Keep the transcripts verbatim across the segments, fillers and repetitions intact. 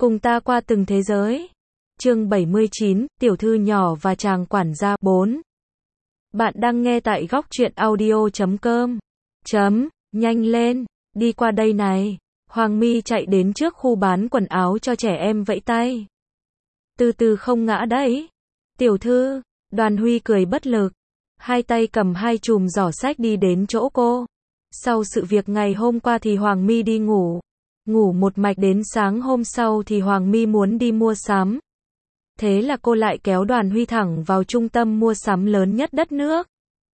Cùng ta qua từng thế giới. Chương bảy mươi chín, tiểu thư nhỏ và chàng quản gia bốn. Bạn đang nghe tại góc truyện audio chấm com. Chấm, nhanh lên, đi qua đây này. Hoàng My chạy đến trước khu bán quần áo cho trẻ em vẫy tay. Từ từ không ngã đấy. Tiểu thư, Đoàn Huy cười bất lực. Hai tay cầm hai chùm giỏ sách đi đến chỗ cô. Sau sự việc ngày hôm qua thì Hoàng My đi ngủ. Ngủ một mạch đến sáng hôm sau thì Hoàng My muốn đi mua sắm. Thế là cô lại kéo Đoàn Huy thẳng vào trung tâm mua sắm lớn nhất đất nước.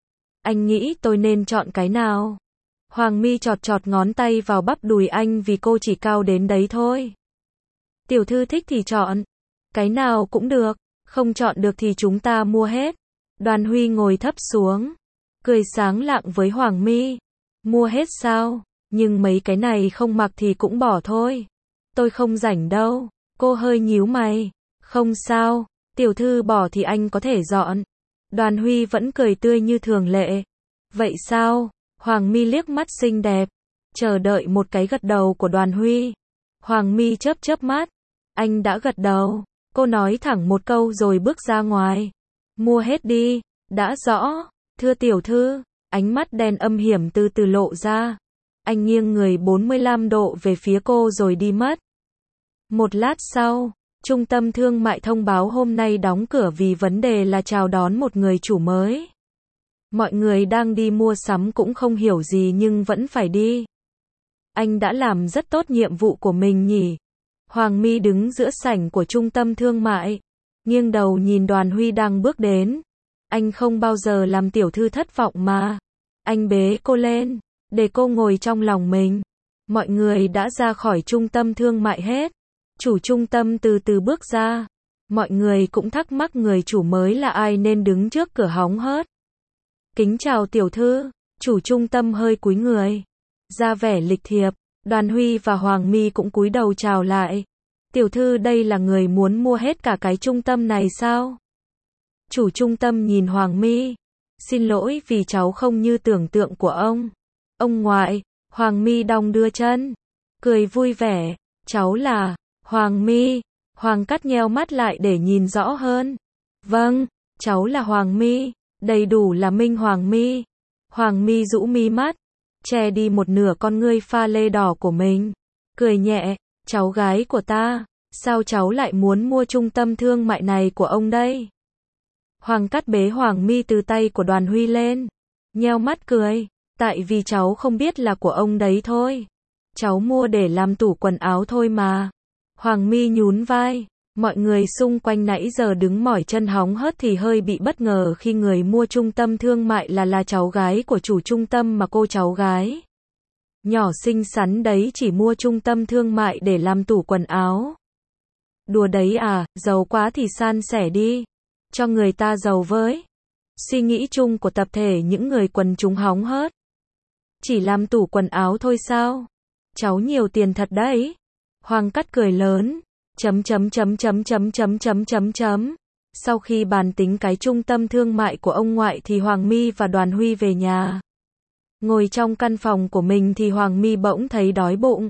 Anh nghĩ tôi nên chọn cái nào? Hoàng My chọt chọt ngón tay vào bắp đùi anh vì cô chỉ cao đến đấy thôi. Tiểu thư thích thì chọn. Cái nào cũng được, không chọn được thì chúng ta mua hết. Đoàn Huy ngồi thấp xuống, cười sáng lạng với Hoàng My. Mua hết sao? Nhưng mấy cái này không mặc thì cũng bỏ thôi. Tôi không rảnh đâu. Cô hơi nhíu mày. Không sao, tiểu thư bỏ thì anh có thể dọn. Đoàn Huy vẫn cười tươi như thường lệ. Vậy sao? Hoàng My liếc mắt xinh đẹp, chờ đợi một cái gật đầu của Đoàn Huy. Hoàng My chớp chớp mắt. Anh đã gật đầu. Cô nói thẳng một câu rồi bước ra ngoài. Mua hết đi. Đã rõ. Thưa tiểu thư. Ánh mắt đen âm hiểm từ từ lộ ra. Anh nghiêng người bốn mươi lăm độ về phía cô rồi đi mất. Một lát sau, trung tâm thương mại thông báo hôm nay đóng cửa vì vấn đề là chào đón một người chủ mới. Mọi người đang đi mua sắm cũng không hiểu gì nhưng vẫn phải đi. Anh đã làm rất tốt nhiệm vụ của mình nhỉ? Hoàng My đứng giữa sảnh của trung tâm thương mại, nghiêng đầu nhìn Đoàn Huy đang bước đến. Anh không bao giờ làm tiểu thư thất vọng mà. Anh bế cô lên, để cô ngồi trong lòng mình. Mọi người đã ra khỏi trung tâm thương mại hết. Chủ trung tâm từ từ bước ra. Mọi người cũng thắc mắc người chủ mới là ai nên đứng trước cửa hóng hớt. Kính chào tiểu thư. Chủ trung tâm hơi cúi người, ra vẻ lịch thiệp. Đoàn Huy và Hoàng My cũng cúi đầu chào lại. Tiểu thư đây là người muốn mua hết cả cái trung tâm này sao? Chủ trung tâm nhìn Hoàng My. Xin lỗi vì cháu không như tưởng tượng của ông. Ông ngoại. Hoàng My đong đưa chân, cười vui vẻ. Cháu là Hoàng My. Hoàng Cắt nheo mắt lại để nhìn rõ hơn. Vâng, cháu là Hoàng My. Đầy đủ là Minh Hoàng My. Hoàng My rũ mi mắt, che đi một nửa con ngươi pha lê đỏ của mình. Cười nhẹ. Cháu gái của ta, sao cháu lại muốn mua trung tâm thương mại này của ông đây? Hoàng Cắt bế Hoàng My từ tay của Đoàn Huy lên, nheo mắt cười. Tại vì cháu không biết là của ông đấy thôi. Cháu mua để làm tủ quần áo thôi mà. Hoàng My nhún vai. Mọi người xung quanh nãy giờ đứng mỏi chân hóng hớt thì hơi bị bất ngờ khi người mua trung tâm thương mại là là cháu gái của chủ trung tâm mà cô cháu gái nhỏ xinh xắn đấy chỉ mua trung tâm thương mại để làm tủ quần áo. Đùa đấy à, giàu quá thì san sẻ đi. Cho người ta giàu với. Suy nghĩ chung của tập thể những người quần chúng hóng hớt. Chỉ làm tủ quần áo thôi sao? Cháu nhiều tiền thật đấy. Hoàng Cắt cười lớn. Chấm chấm chấm chấm chấm chấm chấm chấm chấm. Sau khi bàn tính cái trung tâm thương mại của ông ngoại thì Hoàng My và Đoàn Huy về nhà. Ngồi trong căn phòng của mình thì Hoàng My bỗng thấy đói bụng.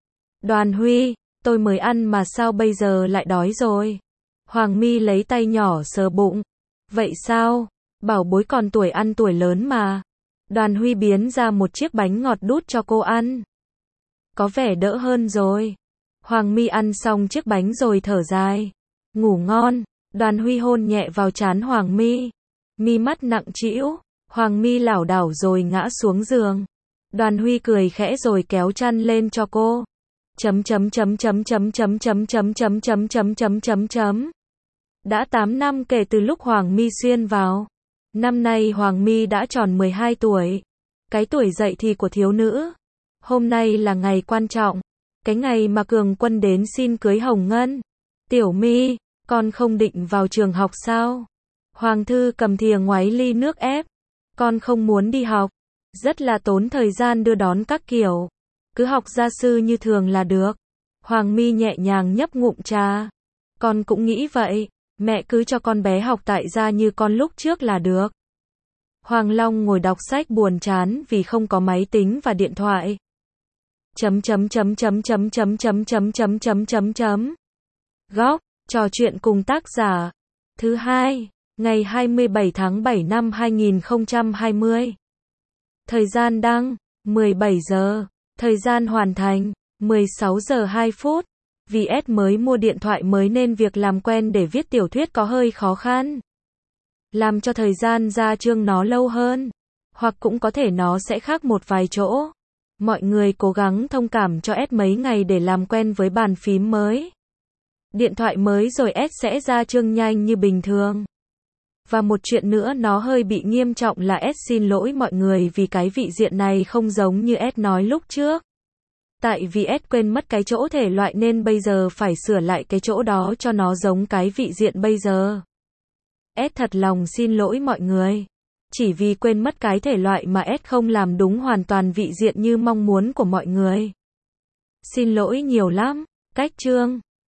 Đoàn Huy, tôi mới ăn mà sao bây giờ lại đói rồi? Hoàng My lấy tay nhỏ sờ bụng. Vậy sao? Bảo bối còn tuổi ăn tuổi lớn mà. Đoàn Huy biến ra một chiếc bánh ngọt đút cho cô ăn. Có vẻ đỡ hơn rồi. Hoàng My ăn xong chiếc bánh rồi thở dài. Ngủ ngon. Đoàn Huy hôn nhẹ vào trán Hoàng My. Mi mắt nặng trĩu. Hoàng My lảo đảo rồi ngã xuống giường. Đoàn Huy cười khẽ rồi kéo chăn lên cho cô. Chấm chấm chấm chấm chấm chấm chấm chấm chấm chấm chấm chấm chấm chấm. Đã tám năm kể từ lúc Hoàng My xuyên vào. Năm nay Hoàng My đã tròn mười hai tuổi. Cái tuổi dậy thì của thiếu nữ. Hôm nay là ngày quan trọng. Cái ngày mà Cường Quân đến xin cưới Hồng Ngân. Tiểu My, con không định vào trường học sao? Hoàng Thư cầm thìa ngoáy ly nước ép. Con không muốn đi học. Rất là tốn thời gian đưa đón các kiểu. Cứ học gia sư như thường là được. Hoàng My nhẹ nhàng nhấp ngụm trà. Con cũng nghĩ vậy. Mẹ cứ cho con bé học tại gia như con lúc trước là được. Hoàng Long ngồi đọc sách buồn chán vì không có máy tính và điện thoại. chấm chấm chấm chấm chấm chấm chấm chấm chấm chấm chấm chấm. Góc, trò chuyện cùng tác giả. Thứ hai, ngày hai mươi bảy tháng bảy năm hai nghìn không trăm hai mươi. Thời gian đăng, mười bảy giờ. Thời gian hoàn thành, mười sáu giờ hai phút. Vì S mới mua điện thoại mới nên việc làm quen để viết tiểu thuyết có hơi khó khăn. Làm cho thời gian ra chương nó lâu hơn. Hoặc cũng có thể nó sẽ khác một vài chỗ. Mọi người cố gắng thông cảm cho S mấy ngày để làm quen với bàn phím mới. Điện thoại mới rồi S sẽ ra chương nhanh như bình thường. Và một chuyện nữa nó hơi bị nghiêm trọng là S xin lỗi mọi người vì cái vị diện này không giống như S nói lúc trước. Tại vì S quên mất cái chỗ thể loại nên bây giờ phải sửa lại cái chỗ đó cho nó giống cái vị diện bây giờ. S thật lòng xin lỗi mọi người. Chỉ vì quên mất cái thể loại mà S không làm đúng hoàn toàn vị diện như mong muốn của mọi người. Xin lỗi nhiều lắm. Cách chương